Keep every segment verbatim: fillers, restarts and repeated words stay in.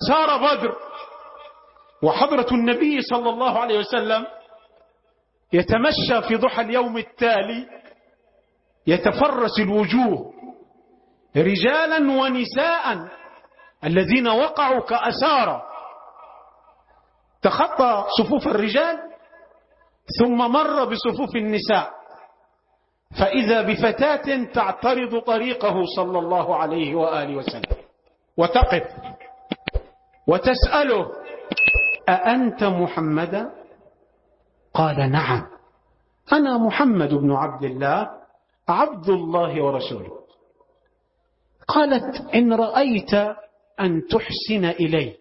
أسار بدر، وحضرة النبي صلى الله عليه وسلم يتمشى في ضحى اليوم التالي يتفرس الوجوه رجالا ونساء الذين وقعوا كأسارى، تخطى صفوف الرجال ثم مر بصفوف النساء، فإذا بفتاة تعترض طريقه صلى الله عليه وآله وسلم وتقف وتسأله: أأنت محمد؟ قال: نعم، أنا محمد بن عبد الله عبد الله ورسوله. قالت: إن رأيت أن تحسن إلي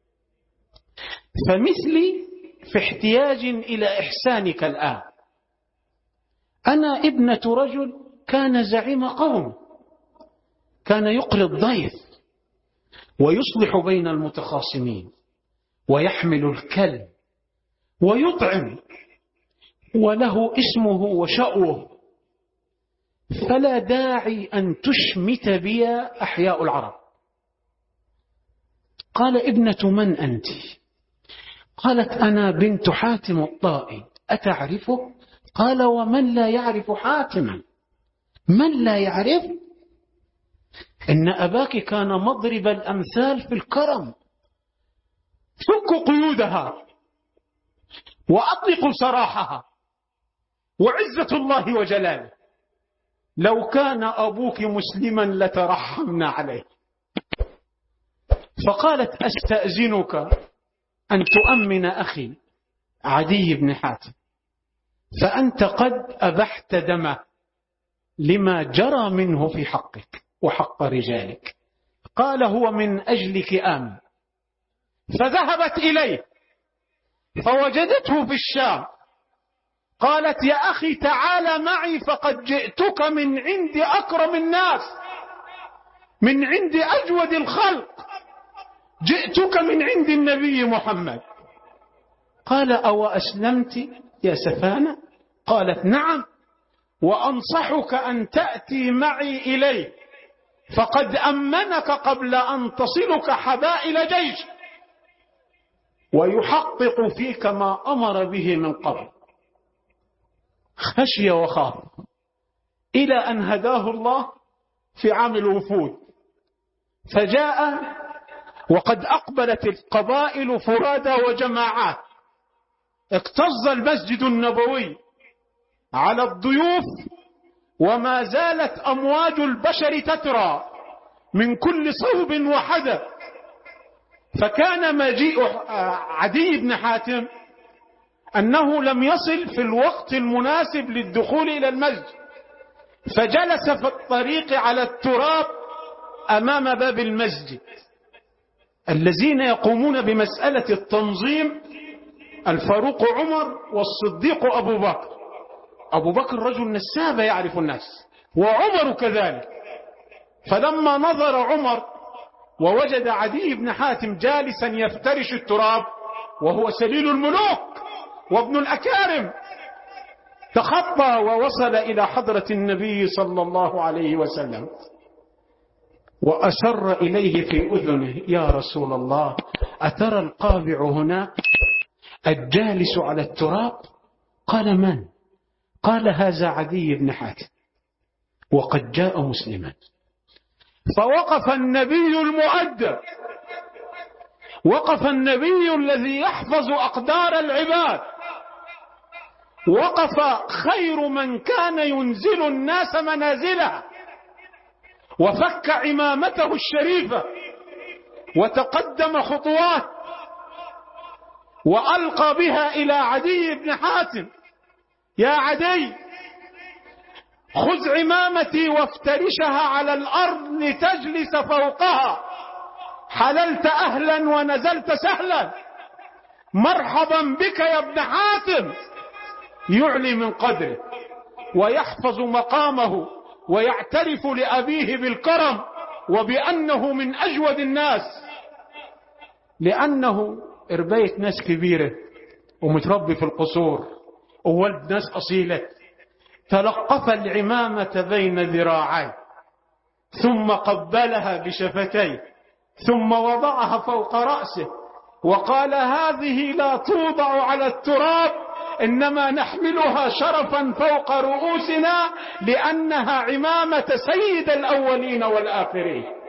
فمثلي في احتياج إلى إحسانك الآن. أنا ابنة رجل كان زعيم قوم، كان يقري الضيف ويصلح بين المتخاصمين ويحمل الكلب ويطعم، وله اسمه وشأوه، فلا داعي أن تشمت بي أحياء العرب. قال: ابنة من أنت؟ قالت: أنا بنت حاتم الطائي، أتعرفه؟ قال: ومن لا يعرف حاتما؟ من لا يعرف؟ إن أباك كان مضرب الأمثال في الكرم، فكوا قيودها وأطلقوا سراحها وعزة الله وجلاله، لو كان أبوك مسلما لترحمنا عليه. فقالت: أستأذنك أن تؤمن أخي عدي بن حاتم، فأنت قد أبحت دمه لما جرى منه في حقك وحق رجالك. قال: هو من أجلك آمن. فذهبت إليه فوجدته في الشام. قالت: يا أخي تعال معي، فقد جئتك من عند أكرم الناس، من عند أجود الخلق، جئتك من عند النبي محمد. قال: أو أسلمت يا سفانة؟ قالت: نعم، وأنصحك أن تأتي معي إليه، فقد أمنك قبل أن تصلك حبائل جيش، ويحقق فيك ما أمر به من قبل. خشي وخاف إلى أن هداه الله في عام الوفود، فجاء وقد أقبلت القبائل فرادى وجماعات. اكتظ المسجد النبوي على الضيوف، وما زالت أمواج البشر تترى من كل صوب وحدث. فكان مجيء عدي بن حاتم أنه لم يصل في الوقت المناسب للدخول إلى المسجد، فجلس في الطريق على التراب أمام باب المسجد. الذين يقومون بمسألة التنظيم الفاروق عمر والصديق أبو بكر. أبو بكر رجل نساب يعرف الناس، وعمر كذلك. فلما نظر عمر ووجد عدي بن حاتم جالسا يفترش التراب وهو سليل الملوك وابن الأكارم، تخطى ووصل إلى حضرة النبي صلى الله عليه وسلم وأسر إليه في أذنه: يا رسول الله، أترى القابع هنا الجالس على التراب؟ قال: من؟ قال: هذا عدي بن حاتم، وقد جاء مسلما. فوقف النبي المؤدب، وقف النبي الذي يحفظ أقدار العباد، وقف خير من كان ينزل الناس منازلها، وفك عمامته الشريفة وتقدم خطوات وألقى بها إلى عدي بن حاتم: يا عدي، خذ عمامتي وافترشها على الأرض لتجلس فوقها، حللت أهلا ونزلت سهلا، مرحبا بك يا ابن حاتم. يعلي من قدره ويحفظ مقامه ويعترف لأبيه بالكرم وبأنه من أجود الناس، لأنه إربية ناس كبيرة ومتربي في القصور وولد ناس أصيلة. تلقف العمامة بين ذراعيه ثم قبلها بشفتيه ثم وضعها فوق رأسه وقال هذه لا توضع على التراب، إنما نحملها شرفا فوق رؤوسنا لأنها عمامة سيد الأولين والآخرين.